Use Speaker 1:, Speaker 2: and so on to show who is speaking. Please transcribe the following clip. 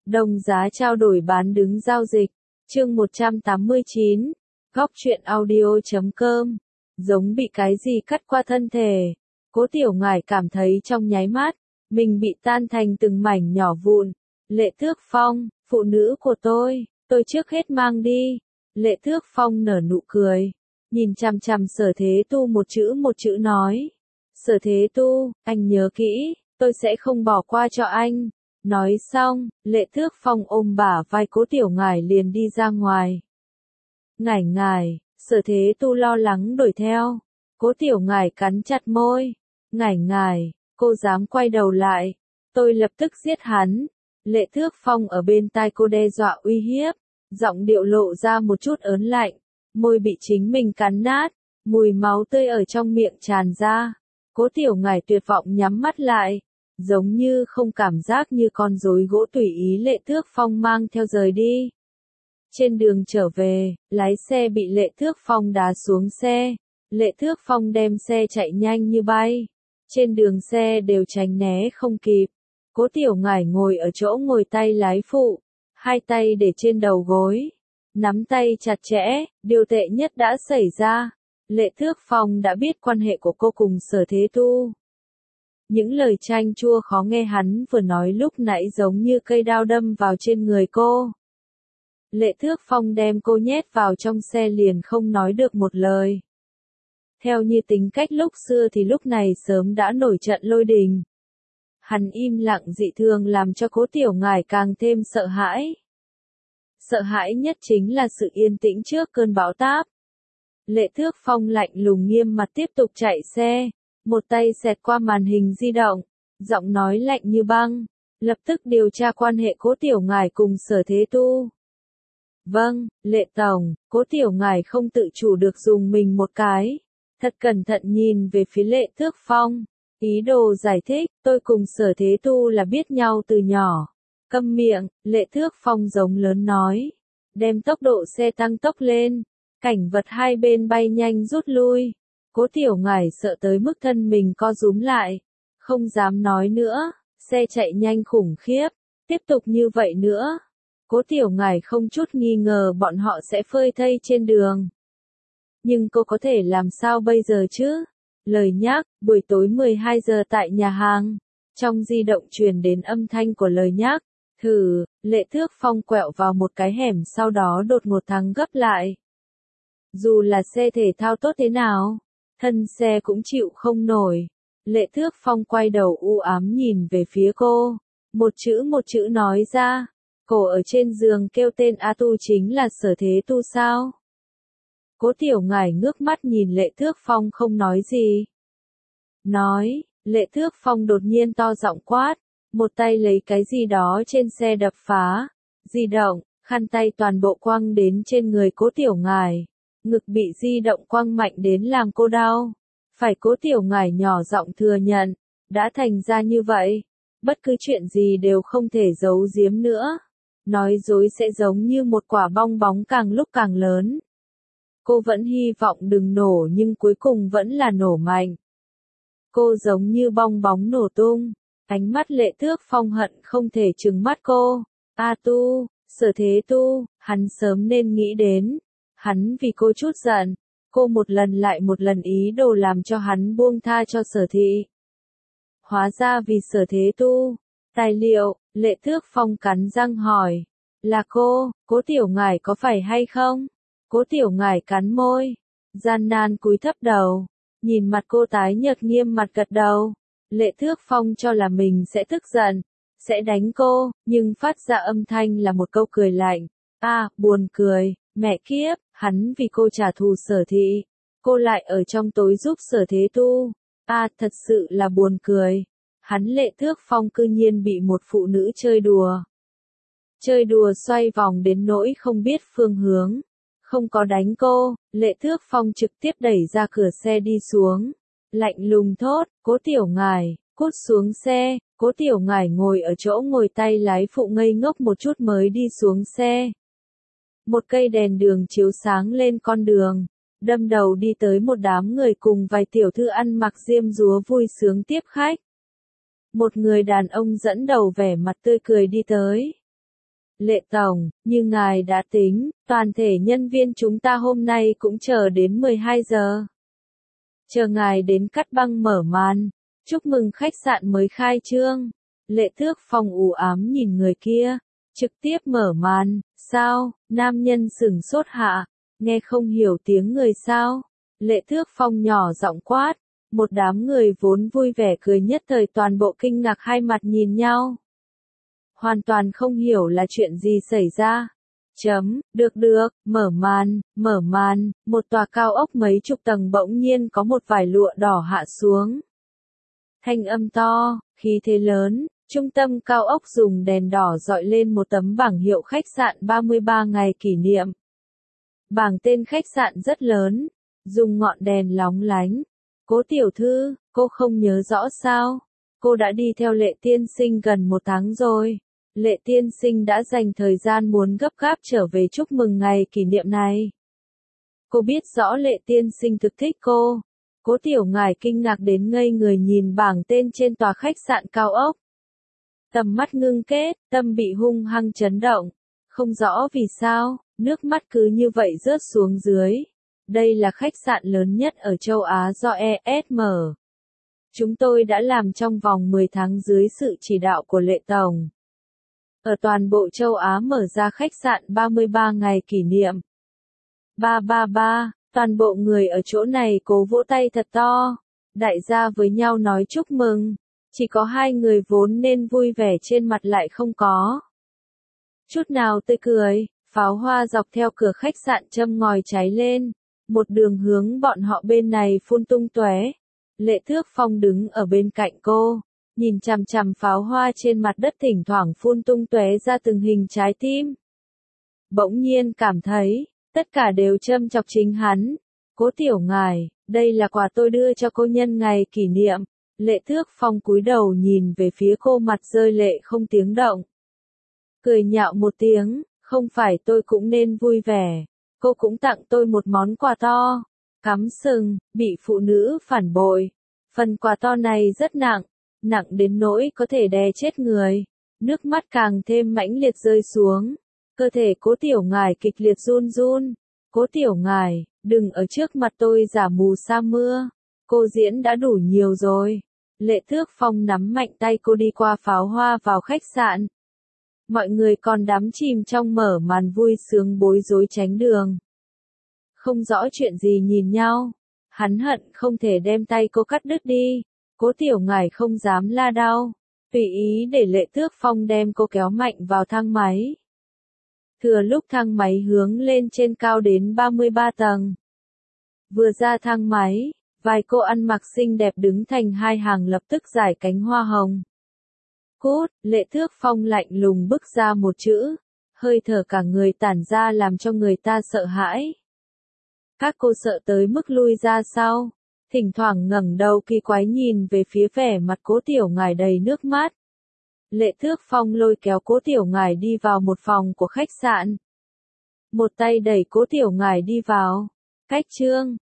Speaker 1: Đồng giá trao đổi bán đứng giao dịch. Chương 189. Góc truyện audio.com. Giống bị cái gì cắt qua thân thể. Cố Tiểu Ngải cảm thấy trong nháy mắt, mình bị tan thành từng mảnh nhỏ vụn. Lệ Thước Phong, phụ nữ của tôi trước hết mang đi. Lệ Thước Phong nở nụ cười, nhìn chằm chằm Sở Thế Tu một chữ nói. Sở Thế Tu, anh nhớ kỹ, tôi sẽ không bỏ qua cho anh. Nói xong, Lệ Thước Phong ôm bả vai Cố Tiểu Ngải liền đi ra ngoài. Ngải, Sở Thế Tu lo lắng đuổi theo. Cố Tiểu Ngải cắn chặt môi. Ngải, cô dám quay đầu lại, tôi lập tức giết hắn. Lệ Thước Phong ở bên tai cô đe dọa uy hiếp, giọng điệu lộ ra một chút ớn lạnh, môi bị chính mình cắn nát, mùi máu tươi ở trong miệng tràn ra. Cố Tiểu Ngải tuyệt vọng nhắm mắt lại, giống như không cảm giác như con rối gỗ tùy ý Lệ Thước Phong mang theo rời đi. Trên đường trở về, lái xe bị Lệ Thước Phong đá xuống xe. Lệ Thước Phong đem xe chạy nhanh như bay. Trên đường xe đều tránh né không kịp. Cố Tiểu Ngải ngồi ở chỗ ngồi tay lái phụ, hai tay để trên đầu gối, nắm tay chặt chẽ. Điều tệ nhất đã xảy ra. Lệ Thước Phong đã biết quan hệ của cô cùng Sở Thế Tu. Những lời chanh chua khó nghe hắn vừa nói lúc nãy giống như cây đao đâm vào trên người cô. Lệ Thước Phong đem cô nhét vào trong xe liền không nói được một lời. Theo như tính cách lúc xưa thì lúc này sớm đã nổi trận lôi đình. Hắn im lặng dị thường làm cho Cố Tiểu Ngải càng thêm sợ hãi. Sợ hãi nhất chính là sự yên tĩnh trước cơn bão táp. Lệ Thước Phong lạnh lùng nghiêm mặt tiếp tục chạy xe, một tay xẹt qua màn hình di động, giọng nói lạnh như băng, lập tức điều tra quan hệ Cố Tiểu Ngải cùng Sở Thế Tu. Vâng, Lệ Tổng. Cố Tiểu Ngải không tự chủ được dùng mình một cái, thật cẩn thận nhìn về phía Lệ Thước Phong, ý đồ giải thích, tôi cùng Sở Thế Tu là biết nhau từ nhỏ. Câm miệng. Lệ Thước Phong giống lớn nói, đem tốc độ xe tăng tốc lên, cảnh vật hai bên bay nhanh rút lui. Cố Tiểu Ngải sợ tới mức thân mình co rúm lại, không dám nói nữa. Xe chạy nhanh khủng khiếp, tiếp tục như vậy nữa, Cố Tiểu Ngải không chút nghi ngờ bọn họ sẽ phơi thây trên đường. Nhưng cô có thể làm sao bây giờ chứ? Lời nhắc, buổi tối 12 giờ tại nhà hàng. Trong di động truyền đến âm thanh của lời nhắc. Thử. Lệ Thước Phong quẹo vào một cái hẻm sau đó đột ngột thắng gấp lại. Dù là xe thể thao tốt thế nào, thân xe cũng chịu không nổi. Lệ Thước Phong quay đầu u ám nhìn về phía cô. Một chữ nói ra. Cổ ở trên giường kêu tên A Tu chính là Sở Thế Tu sao? Cố Tiểu Ngải ngước mắt nhìn Lệ Thước Phong không nói gì. Nói. Lệ Thước Phong đột nhiên to giọng quát, một tay lấy cái gì đó trên xe đập phá, di động, khăn tay toàn bộ quăng đến trên người Cố Tiểu Ngải. Ngực bị di động quăng mạnh đến làm cô đau. Phải. Cố Tiểu Ngải nhỏ giọng thừa nhận, đã thành ra như vậy, bất cứ chuyện gì đều không thể giấu giếm nữa. Nói dối sẽ giống như một quả bong bóng càng lúc càng lớn. Cô vẫn hy vọng đừng nổ nhưng cuối cùng vẫn là nổ mạnh. Cô giống như bong bóng nổ tung. Ánh mắt Lệ Thước Phong hận không thể trừng mắt cô. A Tu, Sở Thế Tu, hắn sớm nên nghĩ đến. Hắn vì cô chút giận, cô một lần lại một lần ý đồ làm cho hắn buông tha cho Sở Thị. Hóa ra vì Sở Thế Tu. Tài liệu. Lệ Thước Phong cắn răng hỏi. Là cô, Cố Tiểu Ngải có phải hay không? Cố Tiểu Ngải cắn môi, gian nan cúi thấp đầu, nhìn mặt cô tái nhợt nghiêm mặt gật đầu. Lệ Thước Phong cho là mình sẽ tức giận, sẽ đánh cô, nhưng phát ra âm thanh là một câu cười lạnh. Buồn cười, mẹ kiếp, hắn vì cô trả thù Sở Thị, cô lại ở trong tối giúp Sở Thế Tu. Thật sự là buồn cười. Hắn Lệ Thước Phong cư nhiên bị một phụ nữ chơi đùa. Chơi đùa xoay vòng đến nỗi không biết phương hướng. Không có đánh cô. Lệ Thước Phong trực tiếp đẩy ra cửa xe đi xuống. Lạnh lùng thốt, Cố Tiểu Ngải, cút xuống xe. Cố Tiểu Ngải ngồi ở chỗ ngồi tay lái phụ ngây ngốc một chút mới đi xuống xe. Một cây đèn đường chiếu sáng lên con đường, đâm đầu đi tới một đám người cùng vài tiểu thư ăn mặc diêm dúa vui sướng tiếp khách. Một người đàn ông dẫn đầu vẻ mặt tươi cười đi tới. Lệ Tổng, như ngài đã tính, toàn thể nhân viên chúng ta hôm nay cũng chờ đến 12 giờ. Chờ ngài đến cắt băng mở màn. Chúc mừng khách sạn mới khai trương. Lệ Thước Phong u ám nhìn người kia. Trực tiếp mở màn, sao? Nam nhân sửng sốt hạ. Nghe không hiểu tiếng người sao? Lệ Thước Phong nhỏ giọng quát. Một đám người vốn vui vẻ cười nhất thời toàn bộ kinh ngạc hai mặt nhìn nhau. Hoàn toàn không hiểu là chuyện gì xảy ra. Được, mở màn, một tòa cao ốc mấy chục tầng bỗng nhiên có một vải lụa đỏ hạ xuống. Thanh âm to, khí thế lớn, trung tâm cao ốc dùng đèn đỏ dọi lên một tấm bảng hiệu khách sạn 33 ngày kỷ niệm. Bảng tên khách sạn rất lớn, dùng ngọn đèn lóng lánh. Cố tiểu thư, cô không nhớ rõ sao? Cô đã đi theo Lệ tiên sinh gần 1 tháng rồi. Lệ tiên sinh đã dành thời gian muốn gấp gáp trở về chúc mừng ngày kỷ niệm này. Cô biết rõ Lệ tiên sinh thực thích cô. Cố tiểu ngải kinh ngạc đến ngây người nhìn bảng tên trên tòa khách sạn cao ốc. Tầm mắt ngưng kết, tâm bị hung hăng chấn động. Không rõ vì sao, nước mắt cứ như vậy rớt xuống dưới. Đây là khách sạn lớn nhất ở châu Á do ESM. Chúng tôi đã làm trong vòng 10 tháng dưới sự chỉ đạo của Lệ Tổng. Ở toàn bộ châu Á mở ra khách sạn 33 ngày kỷ niệm. 333, toàn bộ người ở chỗ này cố vỗ tay thật to. Đại gia với nhau nói chúc mừng. Chỉ có hai người vốn nên vui vẻ trên mặt lại không có chút nào tươi cười. Pháo hoa dọc theo cửa khách sạn châm ngòi cháy lên. Một đường hướng bọn họ bên này phun tung tóe. Lệ Thước Phong đứng ở bên cạnh cô, nhìn chằm chằm pháo hoa trên mặt đất thỉnh thoảng phun tung tóe ra từng hình trái tim. Bỗng nhiên cảm thấy, tất cả đều châm chọc chính hắn. Cố tiểu ngải, đây là quà tôi đưa cho cô nhân ngày kỷ niệm. Lệ Thước Phong cúi đầu nhìn về phía cô mặt rơi lệ không tiếng động. Cười nhạo một tiếng, không phải tôi cũng nên vui vẻ. Cô cũng tặng tôi một món quà to. Cắm sừng, bị phụ nữ phản bội. Phần quà to này rất nặng, nặng đến nỗi có thể đè chết người. Nước mắt càng thêm mãnh liệt rơi xuống. Cơ thể Cố tiểu ngải kịch liệt run run. Cố tiểu ngải, đừng ở trước mặt tôi giả mù sa mưa. Cô diễn đã đủ nhiều rồi. Lệ Thước Phong nắm mạnh tay cô đi qua pháo hoa vào khách sạn. Mọi người còn đắm chìm trong mở màn vui sướng bối rối tránh đường. Không rõ chuyện gì nhìn nhau. Hắn hận không thể đem tay cô cắt đứt đi. Cố tiểu ngải không dám la đau. Tùy ý để Lệ Thước Phong đem cô kéo mạnh vào thang máy. Thừa lúc thang máy hướng lên trên cao đến 33 tầng. Vừa ra thang máy, vài cô ăn mặc xinh đẹp đứng thành hai hàng lập tức giải cánh hoa hồng. Cút, Lệ Thước Phong lạnh lùng bức ra một chữ. Hơi thở cả người tản ra làm cho người ta sợ hãi. Các cô sợ tới mức lui ra sau. Thỉnh thoảng ngẩng đầu kỳ quái nhìn về phía vẻ mặt Cố tiểu ngải đầy nước mắt. Lệ Thước Phong lôi kéo Cố tiểu ngải đi vào một phòng của khách sạn. Một tay đẩy Cố tiểu ngải đi vào. Cách trương,